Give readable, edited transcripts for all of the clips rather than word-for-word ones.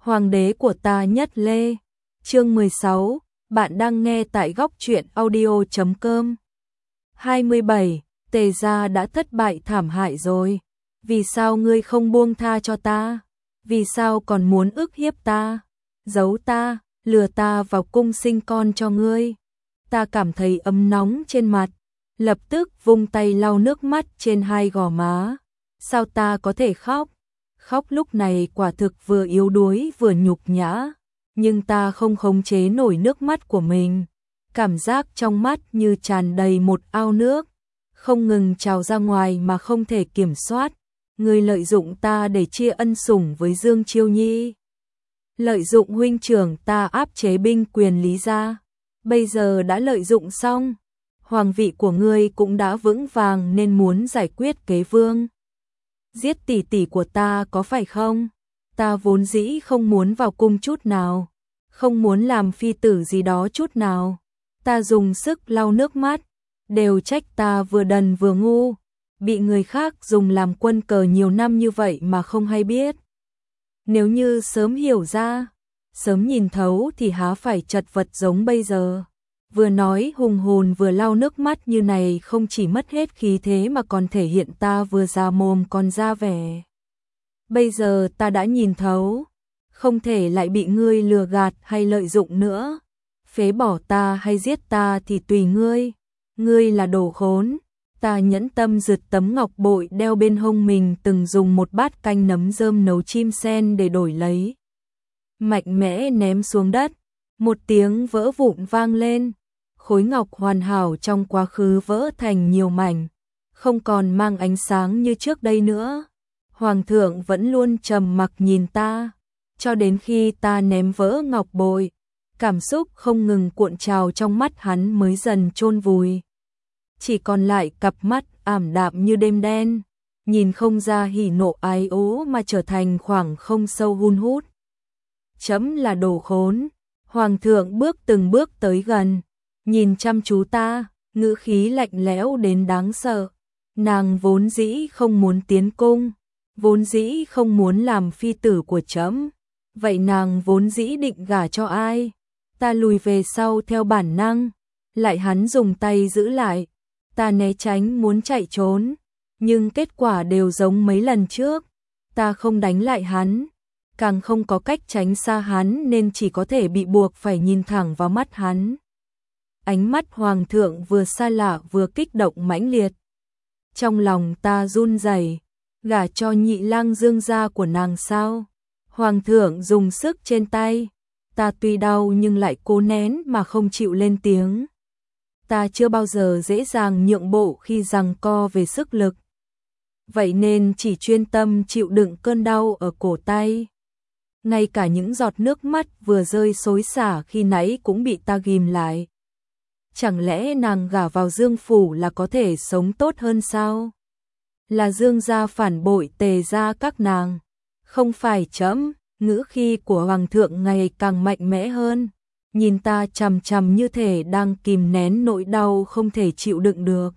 Hoàng đế của ta Nhất Lê. Chương 16, bạn đang nghe tại góc truyện audio.com. 27. Tề gia đã thất bại thảm hại rồi. Vì sao ngươi không buông tha cho ta? Vì sao còn muốn ức hiếp ta? Giấu ta, lừa ta vào cung sinh con cho ngươi. Ta cảm thấy ấm nóng trên mặt, lập tức vung tay lau nước mắt trên hai gò má. Sao ta có thể khóc? Khóc lúc này quả thực vừa yếu đuối vừa nhục nhã, nhưng ta không khống chế nổi nước mắt của mình. Cảm giác trong mắt như tràn đầy một ao nước, không ngừng trào ra ngoài mà không thể kiểm soát. Ngươi lợi dụng ta để chia ân sủng với Dương Chiêu Nhi, lợi dụng huynh trưởng ta áp chế binh quyền Lý gia. Bây giờ đã lợi dụng xong, hoàng vị của ngươi cũng đã vững vàng nên muốn giải quyết kế vương. Giết tỷ tỷ của ta có phải không? Ta vốn dĩ không muốn vào cung chút nào, không muốn làm phi tử gì đó chút nào. Ta dùng sức lau nước mắt, đều trách ta vừa đần vừa ngu, bị người khác dùng làm quân cờ nhiều năm như vậy mà không hay biết. Nếu như sớm hiểu ra, sớm nhìn thấu thì há phải chật vật giống bây giờ. Vừa nói hùng hồn vừa lau nước mắt như này không chỉ mất hết khí thế mà còn thể hiện ta vừa già mồm còn ra vẻ. Bây giờ ta đã nhìn thấu, không thể lại bị ngươi lừa gạt hay lợi dụng nữa. Phế bỏ ta hay giết ta thì tùy ngươi. Ngươi là đồ khốn. Ta nhẫn tâm giật tấm ngọc bội đeo bên hông mình từng dùng một bát canh nấm rơm nấu chim sen để đổi lấy. Mạnh mẽ ném xuống đất, một tiếng vỡ vụn vang lên. Khối ngọc hoàn hảo trong quá khứ vỡ thành nhiều mảnh, không còn mang ánh sáng như trước đây nữa. Hoàng thượng vẫn luôn trầm mặc nhìn ta, cho đến khi ta ném vỡ ngọc bội, cảm xúc không ngừng cuộn trào trong mắt hắn mới dần chôn vùi. Chỉ còn lại cặp mắt ảm đạm như đêm đen, nhìn không ra hỉ nộ ái ố mà trở thành khoảng không sâu hun hút. Chấm là đồ khốn. Hoàng thượng bước từng bước tới gần, nhìn chăm chú ta, ngữ khí lạnh lẽo đến đáng sợ. Nàng vốn dĩ không muốn tiến cung, vốn dĩ không muốn làm phi tử của chấm. Vậy nàng vốn dĩ định gả cho ai? Ta lùi về sau theo bản năng, lại hắn dùng tay giữ lại. Ta né tránh muốn chạy trốn, nhưng kết quả đều giống mấy lần trước. Ta không đánh lại hắn, càng không có cách tránh xa hắn nên chỉ có thể bị buộc phải nhìn thẳng vào mắt hắn. Ánh mắt hoàng thượng vừa xa lạ vừa kích động mãnh liệt. Trong lòng ta run rẩy, gả cho nhị lang Dương gia của nàng sao? Hoàng thượng dùng sức trên tay, ta tuy đau nhưng lại cố nén mà không chịu lên tiếng. Ta chưa bao giờ dễ dàng nhượng bộ khi giằng co về sức lực. Vậy nên chỉ chuyên tâm chịu đựng cơn đau ở cổ tay. Ngay cả những giọt nước mắt vừa rơi xối xả khi nãy cũng bị ta ghim lại. Chẳng lẽ nàng gả vào Dương phủ là có thể sống tốt hơn sao? Là Dương gia phản bội Tề gia các nàng, không phải chấm. Ngữ khí của hoàng thượng ngày càng mạnh mẽ hơn, nhìn ta chằm chằm như thể đang kìm nén nỗi đau không thể chịu đựng được.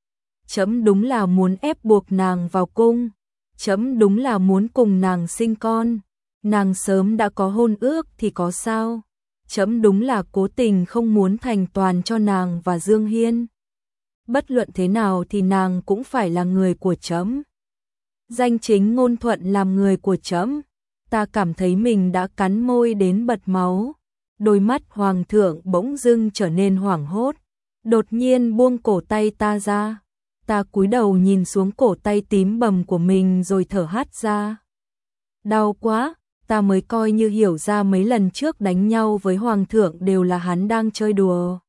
Chấm đúng là muốn ép buộc nàng vào cung, chấm đúng là muốn cùng nàng sinh con. Nàng sớm đã có hôn ước thì có sao? Chấm đúng là cố tình không muốn thành toàn cho nàng và Dương Hiên. Bất luận thế nào thì nàng cũng phải là người của chấm. Danh chính ngôn thuận làm người của chấm. Ta cảm thấy mình đã cắn môi đến bật máu. Đôi mắt hoàng thượng bỗng dưng trở nên hoảng hốt, đột nhiên buông cổ tay ta ra. Ta cúi đầu nhìn xuống cổ tay tím bầm của mình rồi thở hắt ra. Đau quá. Ta mới coi như hiểu ra mấy lần trước đánh nhau với hoàng thượng đều là hắn đang chơi đùa.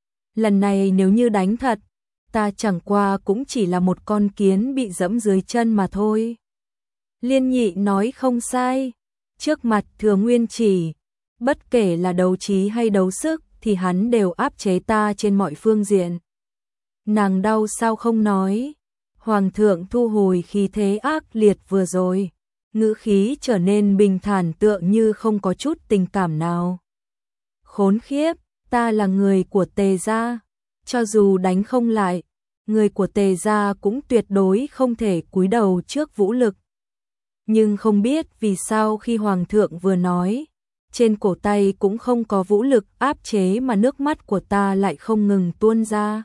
Lần này nếu như đánh thật, ta chẳng qua cũng chỉ là một con kiến bị dẫm dưới chân mà thôi. Liên Nhị nói không sai, trước mặt Thừa Nguyên Chỉ, bất kể là đấu trí hay đấu sức thì hắn đều áp chế ta trên mọi phương diện. Nàng đau sao không nói? Hoàng thượng thu hồi khí thế ác liệt vừa rồi, ngữ khí trở nên bình thản tựa như không có chút tình cảm nào. Khốn khiếp, ta là người của Tề gia, cho dù đánh không lại, người của Tề gia cũng tuyệt đối không thể cúi đầu trước vũ lực. Nhưng không biết vì sao khi Hoàng thượng vừa nói, trên cổ tay cũng không có vũ lực áp chế mà nước mắt của ta lại không ngừng tuôn ra.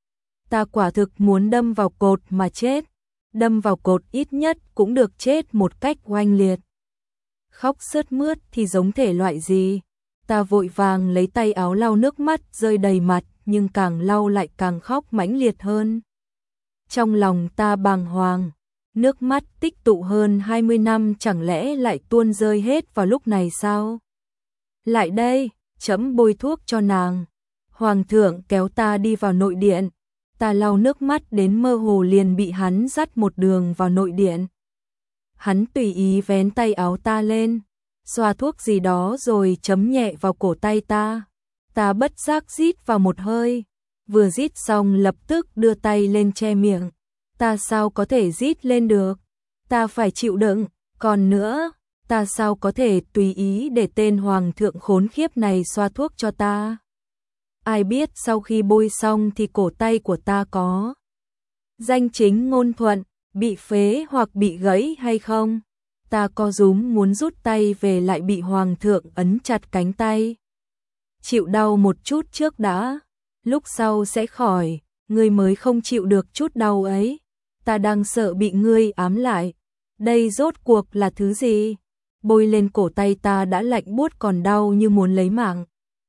Ta quả thực muốn đâm vào cột mà chết, đâm vào cột ít nhất cũng được chết một cách oanh liệt. Khóc sướt mướt thì giống thể loại gì? Ta vội vàng lấy tay áo lau nước mắt rơi đầy mặt, nhưng càng lau lại càng khóc mãnh liệt hơn. Trong lòng ta bàng hoàng, nước mắt tích tụ hơn 20 năm chẳng lẽ lại tuôn rơi hết vào lúc này sao? Lại đây, chấm bôi thuốc cho nàng. Hoàng thượng kéo ta đi vào nội điện, ta lau nước mắt đến mơ hồ liền bị hắn dắt một đường vào nội điện. Hắn tùy ý vén tay áo ta lên, xoa thuốc gì đó rồi chấm nhẹ vào cổ tay ta. Ta bất giác rít vào một hơi, vừa rít xong lập tức đưa tay lên che miệng. Ta sao có thể rít lên được? Ta phải chịu đựng, còn nữa, ta sao có thể tùy ý để tên hoàng thượng khốn khiếp này xoa thuốc cho ta? Ai biết sau khi bôi xong thì cổ tay của ta có danh chính ngôn thuận, bị phế hoặc bị gãy hay không? Ta co rúm muốn rút tay về lại bị hoàng thượng ấn chặt cánh tay. Chịu đau một chút trước đã, lúc sau sẽ khỏi, ngươi mới không chịu được chút đau ấy. Ta đang sợ bị ngươi ám lại. Đây rốt cuộc là thứ gì? Bôi lên cổ tay ta đã lạnh buốt còn đau như muốn lấy mạng.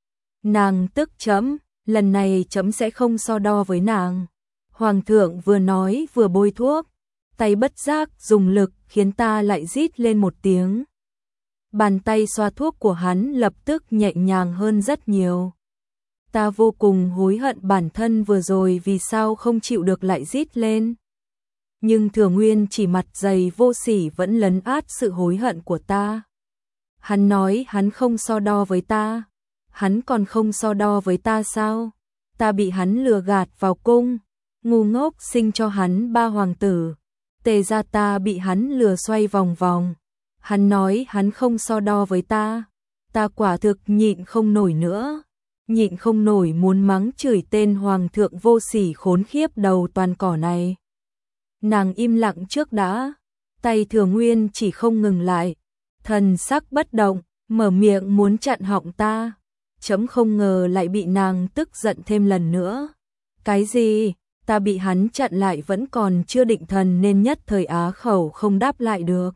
Nàng tức chấm, lần này chấm sẽ không so đo với nàng. Hoàng thượng vừa nói vừa bôi thuốc, tay bất giác dùng lực khiến ta lại rít lên một tiếng. Bàn tay xoa thuốc của hắn lập tức nhẹ nhàng hơn rất nhiều. Ta vô cùng hối hận bản thân vừa rồi vì sao không chịu được lại rít lên. Nhưng Thừa Nguyên chỉ mặt dày vô sỉ vẫn lấn át sự hối hận của ta. Hắn nói hắn không so đo với ta. Hắn còn không so đo với ta sao? Ta bị hắn lừa gạt vào cung, ngu ngốc sinh cho hắn 3 hoàng tử. Tề gia ta bị hắn lừa xoay vòng vòng. Hắn nói hắn không so đo với ta. Ta quả thực nhịn không nổi nữa. Nhịn không nổi muốn mắng chửi tên hoàng thượng vô sỉ khốn khiếp đầu toàn cỏ này. Nàng im lặng trước đã. Tay Thừa Nguyên chỉ không ngừng lại. Thần sắc bất động, mở miệng muốn chặn họng ta. Chấm không ngờ lại bị nàng tức giận thêm lần nữa. Cái gì? Ta bị hắn chặn lại vẫn còn chưa định thần nên nhất thời á khẩu không đáp lại được.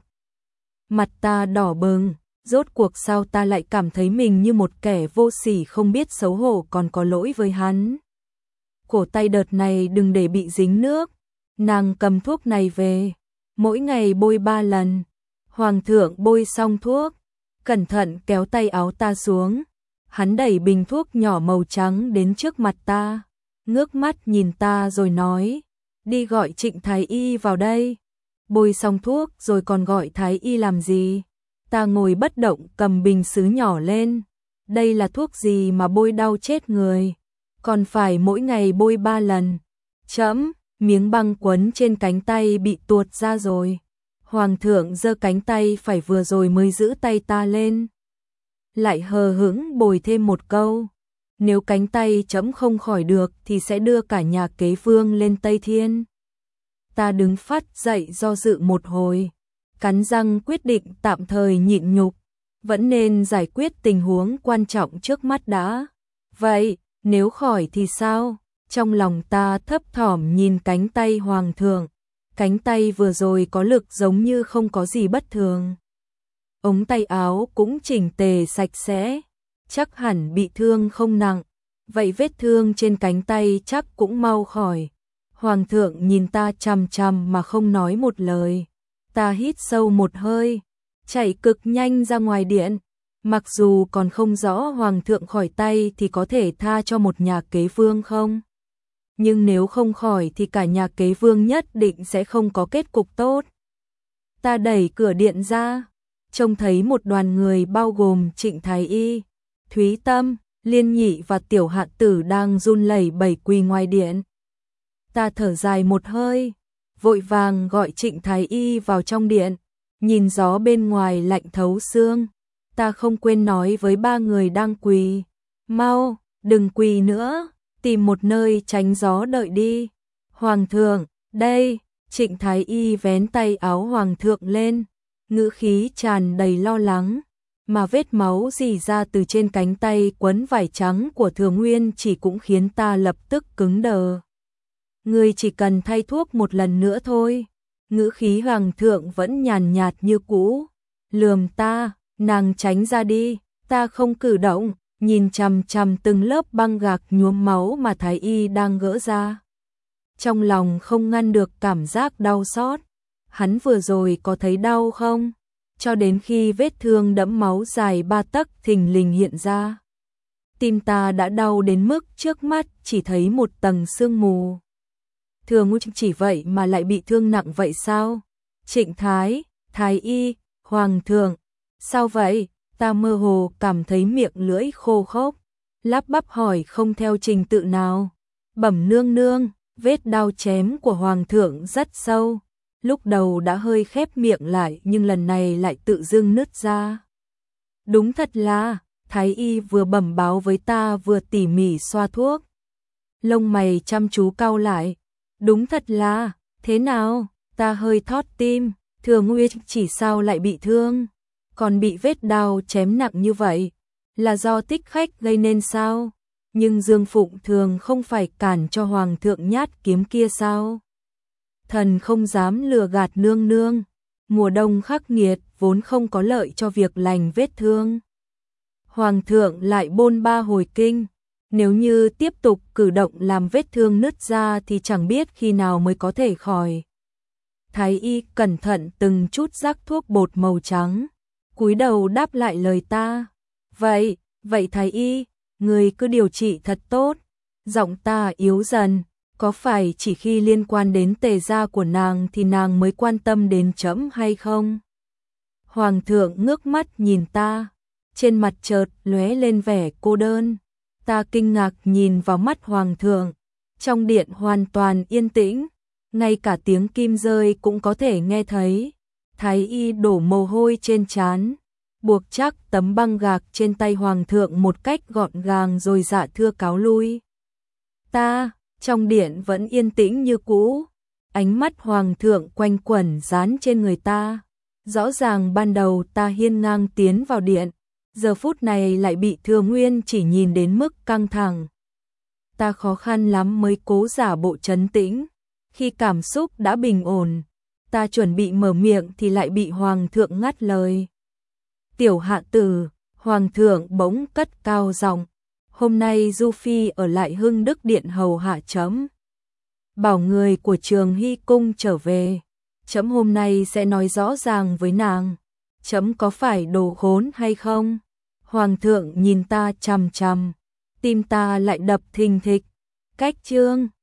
Mặt ta đỏ bừng, rốt cuộc sao ta lại cảm thấy mình như một kẻ vô sỉ không biết xấu hổ còn có lỗi với hắn. Cổ tay đợt này đừng để bị dính nước. Nàng cầm thuốc này về, mỗi ngày bôi 3 lần. Hoàng thượng bôi xong thuốc, cẩn thận kéo tay áo ta xuống. Hắn đẩy bình thuốc nhỏ màu trắng đến trước mặt ta, ngước mắt nhìn ta rồi nói, đi gọi Trịnh Thái Y vào đây. Bôi xong thuốc rồi còn gọi Thái Y làm gì? Ta ngồi bất động cầm bình sứ nhỏ lên. Đây là thuốc gì mà bôi đau chết người? Còn phải mỗi ngày bôi 3 lần. Chấm, miếng băng quấn trên cánh tay bị tuột ra rồi. Hoàng thượng giơ cánh tay phải vừa rồi mới giữ tay ta lên. Lại hờ hững bồi thêm một câu. Nếu cánh tay chấm không khỏi được thì sẽ đưa cả nhà kế vương lên Tây Thiên. Ta đứng phát dậy do dự một hồi. Cắn răng quyết định tạm thời nhịn nhục. Vẫn nên giải quyết tình huống quan trọng trước mắt đã. Vậy, nếu khỏi thì sao? Trong lòng ta thấp thỏm nhìn cánh tay hoàng thượng. Cánh tay vừa rồi có lực giống như không có gì bất thường. Ống tay áo cũng chỉnh tề sạch sẽ. Chắc hẳn bị thương không nặng. Vậy vết thương trên cánh tay chắc cũng mau khỏi. Hoàng thượng nhìn ta chằm chằm mà không nói một lời. Ta hít sâu một hơi, chạy cực nhanh ra ngoài điện. Mặc dù còn không rõ hoàng thượng khỏi tay thì có thể tha cho một nhà kế vương không? Nhưng nếu không khỏi thì cả nhà kế vương nhất định sẽ không có kết cục tốt. Ta đẩy cửa điện ra, trông thấy một đoàn người bao gồm Trịnh Thái Y, Thúy Tâm, Liên Nhị và Tiểu Hạ Tử đang run lẩy bẩy quỳ ngoài điện. Ta thở dài một hơi, vội vàng gọi Trịnh Thái Y vào trong điện, nhìn gió bên ngoài lạnh thấu xương. Ta không quên nói với 3 người đang quỳ, mau, đừng quỳ nữa, tìm một nơi tránh gió đợi đi. Hoàng thượng, đây, Trịnh Thái Y vén tay áo hoàng thượng lên, ngữ khí tràn đầy lo lắng, mà vết máu rỉ ra từ trên cánh tay quấn vải trắng của Thừa Nguyên chỉ cũng khiến ta lập tức cứng đờ. Ngươi chỉ cần thay thuốc một lần nữa thôi. Ngữ khí hoàng thượng vẫn nhàn nhạt như cũ. Lườm ta, nàng tránh ra đi, ta không cử động, nhìn chằm chằm từng lớp băng gạc nhuốm máu mà thái y đang gỡ ra. Trong lòng không ngăn được cảm giác đau xót. Hắn vừa rồi có thấy đau không? Cho đến khi vết thương đẫm máu dài 3 tấc thình lình hiện ra. Tim ta đã đau đến mức trước mắt chỉ thấy một tầng sương mù. Thừa Nguyên chỉ vậy mà lại bị thương nặng vậy sao? Trịnh Thái, Thái y, Hoàng thượng, sao vậy? Ta mơ hồ cảm thấy miệng lưỡi khô khốc, lắp bắp hỏi không theo trình tự nào. Bẩm nương nương, vết đao chém của Hoàng thượng rất sâu. Lúc đầu đã hơi khép miệng lại nhưng lần này lại tự dưng nứt ra. Đúng thật là, Thái y vừa bẩm báo với ta vừa tỉ mỉ xoa thuốc. Lông mày chăm chú cau lại. Đúng thật là, thế nào? Ta hơi thót tim, Thừa Nguyên chỉ sao lại bị thương? Còn bị vết đao chém nặng như vậy, là do thích khách gây nên sao? Nhưng Dương Phụng Thường không phải cản cho Hoàng thượng nhát kiếm kia sao? Thần không dám lừa gạt nương nương, mùa đông khắc nghiệt vốn không có lợi cho việc lành vết thương. Hoàng thượng lại bôn ba hồi kinh, nếu như tiếp tục cử động làm vết thương nứt ra thì chẳng biết khi nào mới có thể khỏi. Thái y cẩn thận từng chút rắc thuốc bột màu trắng, cúi đầu đáp lại lời ta. Vậy Thái y, người cứ điều trị thật tốt. Giọng ta yếu dần. Có phải chỉ khi liên quan đến tề gia của nàng thì nàng mới quan tâm đến trẫm hay không? Hoàng thượng ngước mắt nhìn ta, trên mặt chợt lóe lên vẻ cô đơn. Ta kinh ngạc nhìn vào mắt Hoàng thượng, trong điện hoàn toàn yên tĩnh, ngay cả tiếng kim rơi cũng có thể nghe thấy. Thái y đổ mồ hôi trên trán, buộc chắc tấm băng gạc trên tay Hoàng thượng một cách gọn gàng rồi dạ thưa cáo lui. Trong điện vẫn yên tĩnh như cũ, ánh mắt Hoàng thượng quanh quẩn dán trên người ta. Rõ ràng ban đầu ta hiên ngang tiến vào điện, giờ phút này lại bị Thừa Nguyên chỉ nhìn đến mức căng thẳng. Ta khó khăn lắm mới cố giả bộ trấn tĩnh, khi cảm xúc đã bình ổn, ta chuẩn bị mở miệng thì lại bị Hoàng thượng ngắt lời. Tiểu hạ tử, Hoàng thượng bỗng cất cao giọng. Hôm nay Du Phi ở lại Hưng Đức Điện hầu hạ trẫm, bảo người của Trường Hy Cung trở về. Trẫm hôm nay sẽ nói rõ ràng với nàng, trẫm có phải đồ khốn hay không? Hoàng thượng nhìn ta chằm chằm, tim ta lại đập thình thịch. Cách chương